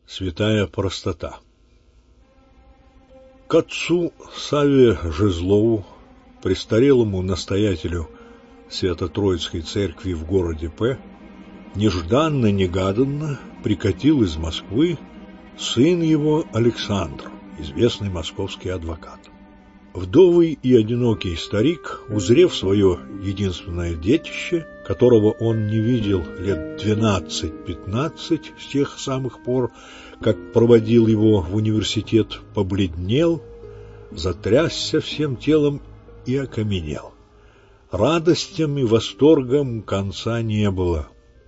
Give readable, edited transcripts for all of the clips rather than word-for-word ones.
Святая простота. К отцу Савве Жезлову, престарелому настоятелю Свято-Троицкой церкви в городе П, нежданно-негаданно прикатил из Москвы сын его Александр, известный московский адвокат. Вдовый и одинокий старик, узрев свое единственное детище, которого он не видел лет 12-15 с тех самых пор, как проводил его в университет, побледнел, затрясся всем телом и окаменел. Радостям и восторгам конца не было.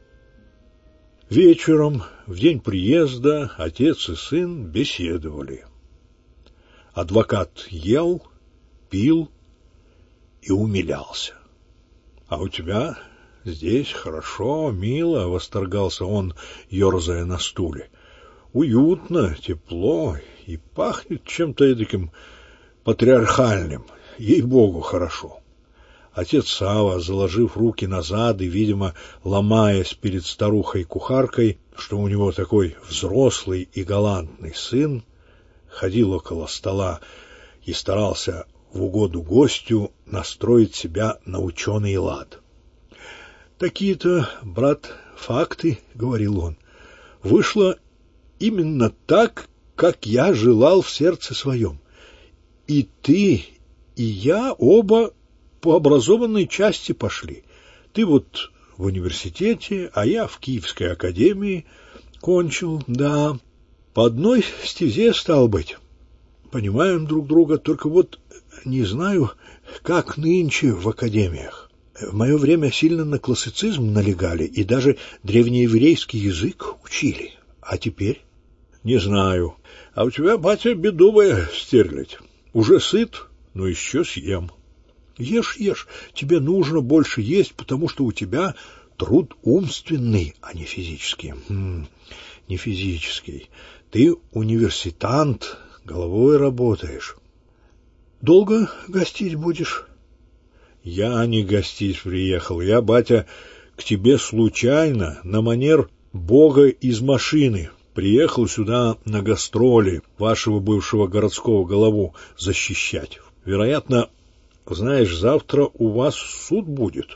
Вечером, в день приезда, отец и сын беседовали. Адвокат ел, пил и умилялся. — А у тебя здесь хорошо, мило, — восторгался он, ерзая на стуле. — Уютно, тепло и пахнет чем-то эдаким патриархальным. Ей-богу, хорошо. Отец Сава, заложив руки назад и, видимо, ломаясь перед старухой-кухаркой, что у него такой взрослый и галантный сын, ходил около стола и старался в угоду гостю настроить себя на ученый лад. «Такие-то, брат, факты, — говорил он, — вышло именно так, как я желал в сердце своем. И ты, и я оба по образованной части пошли. Ты вот в университете, а я в Киевской академии кончил, да, по одной стезе, стал быть. Понимаем друг друга, только вот не знаю, как нынче в академиях. В мое время сильно на классицизм налегали и даже древнееврейский язык учили. А теперь? Не знаю. А у тебя, батя, бедовая стерлядь. Уже сыт, но еще съем. Ешь, ешь. Тебе нужно больше есть, потому что у тебя труд умственный, а не физический. Не физический. Ты университант, головой работаешь. Долго гостить будешь? Я не гостить приехал. Я, батя, к тебе случайно, на манер Бога из машины, приехал сюда на гастроли вашего бывшего городского голову защищать. Вероятно, знаешь, завтра у вас суд будет.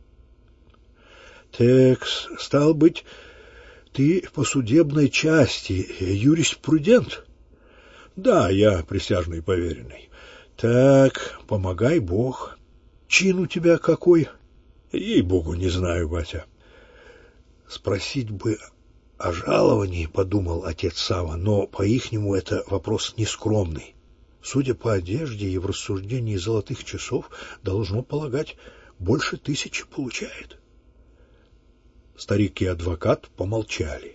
Так, стал быть, ты по судебной части юриспрудент? Да, я присяжный поверенный. Так, помогай Бог. Чин у тебя какой? Ей-богу, не знаю, батя. Спросить бы о жаловании, подумал отец Сава, но по-ихнему это вопрос нескромный. Судя по одежде и в рассуждении золотых часов, должно полагать, больше 1000 получает. Старик и адвокат помолчали.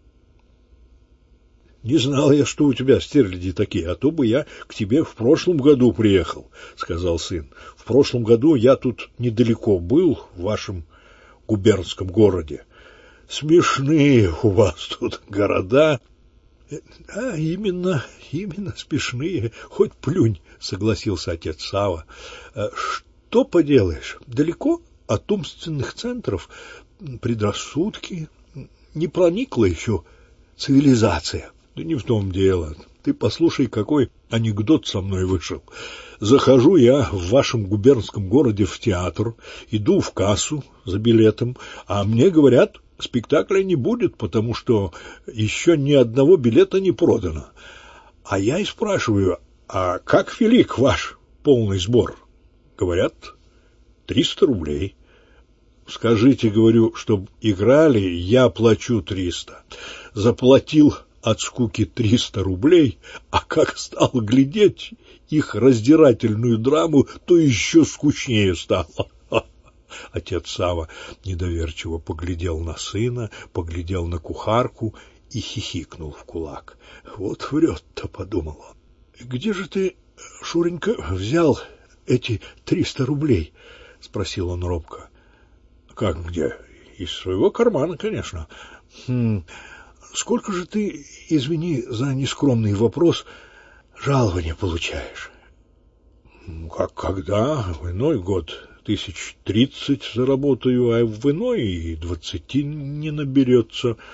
Не знал я, что у тебя стерляди такие, а то бы я к тебе в прошлом году приехал, — сказал сын. В прошлом году я тут недалеко был, в вашем губернском городе. Смешные у вас тут города. А именно смешные, хоть плюнь, — согласился отец Сава. Что поделаешь, далеко от умственных центров предрассудки, не проникла еще цивилизация. Да не в том дело. Ты послушай, какой анекдот со мной вышел. Захожу я в вашем губернском городе в театр, иду в кассу за билетом, а мне говорят, спектакля не будет, потому что еще ни одного билета не продано. А я и спрашиваю, а как велик ваш полный сбор? Говорят, 300 рублей. Скажите, говорю, чтоб играли, я плачу 300. Заплатил от скуки 300 рублей, а как стал глядеть их раздирательную драму, то еще скучнее стало. Отец Сава недоверчиво поглядел на сына, поглядел на кухарку и хихикнул в кулак. Вот врет-то, подумал он. Где же ты, Шуренька, взял эти 300 рублей? Спросил он робко. Как где? Из своего кармана, конечно. Сколько же ты, извини за нескромный вопрос, жалования получаешь? Как когда? В иной год 1030 заработаю, а в иной и 20 не наберется.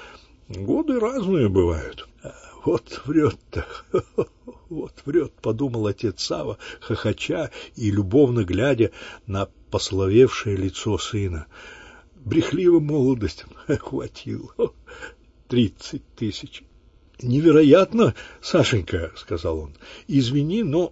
Годы разные бывают. Вот врет-то, вот врет, подумал отец Сава, хохоча и любовно глядя на посоловевшее лицо сына. Брехливо молодость хватило. 30 тысяч. Невероятно, Сашенька, сказал он. Извини, но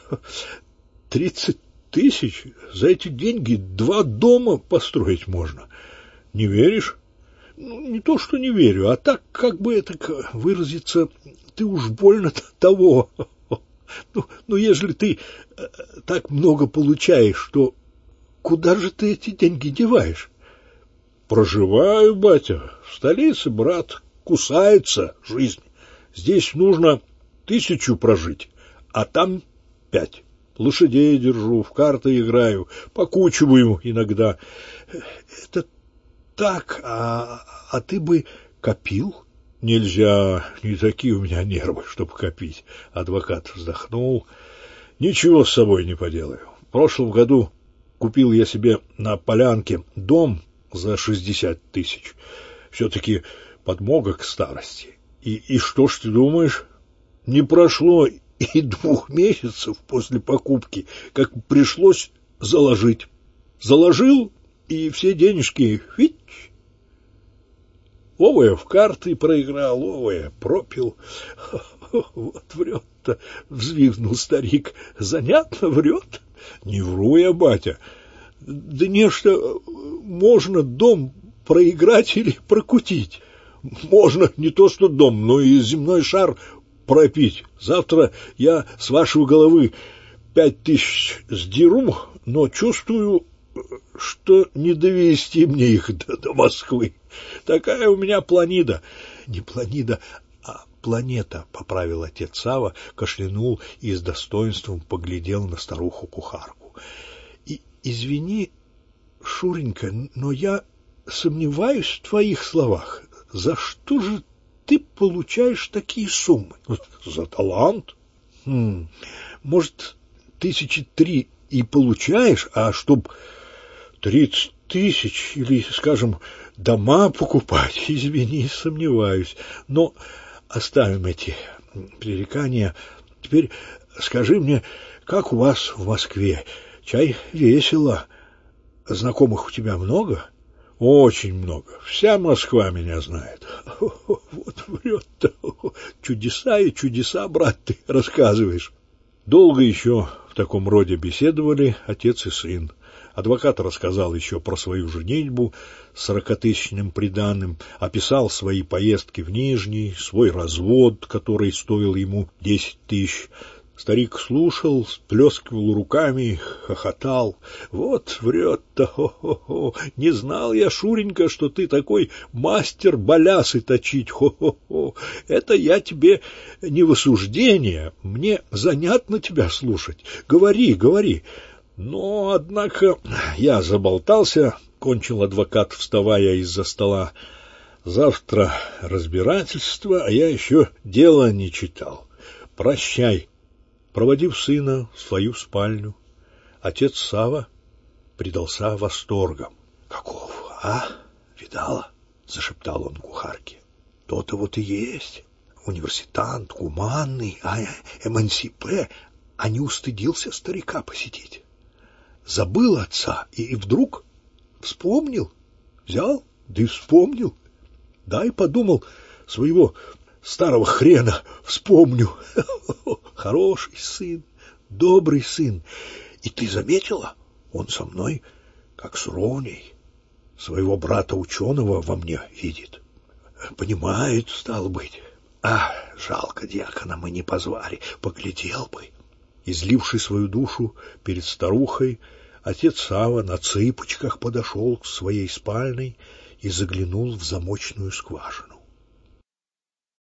30 тысяч, за эти деньги 2 дома построить можно. Не веришь? Ну, не то, что не верю, а так, как бы это выразиться, ты уж больно того. Ну, ежели ты так много получаешь, то куда же ты эти деньги деваешь? Проживаю, батя, в столице, брат, кусается жизнь. Здесь нужно 1000 прожить, а там 5. Лошадей держу, в карты играю, покучиваю иногда. Это так, а ты бы копил? Нельзя, не такие у меня нервы, чтобы копить. Адвокат вздохнул. Ничего с собой не поделаю. В прошлом году купил я себе на Полянке дом за 60 тысяч. Все-таки подмога к старости. И что ж ты думаешь? Не прошло и 2 месяцев после покупки, как пришлось заложить. Заложил, и все денежки, ведь овое в карты проиграл, овое пропил. Вот врет-то, взвизгнул старик. Занятно врет. Не вру я, батя. Да нечто можно дом проиграть или прокутить. Можно не то что дом, но и земной шар пропить. Завтра я с вашей головы 5000 сдеру, но чувствую, что не довести мне их до Москвы. Такая у меня планида. Не планида, а планета, поправил отец Сава, кашлянул и с достоинством поглядел на старуху-кухарку. Извини, Шуренька, но я сомневаюсь в твоих словах. За что же ты получаешь такие суммы? За талант. Может, 3 и получаешь, а чтоб 30 тысяч или, скажем, дома покупать, извини, сомневаюсь. Но оставим эти пререкания. Теперь скажи мне, как у вас в Москве? Чай весело. Знакомых у тебя много? Очень много. Вся Москва меня знает. Вот врет-то. Чудеса и чудеса, брат, ты рассказываешь. Долго еще в таком роде беседовали отец и сын. Адвокат рассказал еще про свою женитьбу с 40-тысячным приданым, описал свои поездки в Нижний, свой развод, который стоил ему 10 тысяч. Старик слушал, сплескивал руками, хохотал. Вот врет-то, хо-хо-хо. Не знал я, Шуренька, что ты такой мастер балясы точить, хо-хо-хо. Это я тебе не в осуждение, мне занятно тебя слушать. Говори, говори. Но, однако, я заболтался, кончил адвокат, вставая из-за стола. Завтра разбирательство, а я еще дело не читал. Прощай. Проводив сына в свою спальню, отец Сава предался восторгам. — Каков, а? Видала? — зашептал он кухарке. — То-то вот и есть. Университант, гуманный, эмансипе, а не устыдился старика посетить. Забыл отца и вдруг вспомнил. Взял, да и вспомнил. Да и подумал, своего старого хрена вспомню. Хороший сын, добрый сын. И ты заметила, он со мной как с Роней. Своего брата-ученого во мне видит. Понимает, стало быть. Жалко дьякона мы не позвали, поглядел бы. Изливший свою душу перед старухой, отец Сава на цыпочках подошел к своей спальной и заглянул в замочную скважину.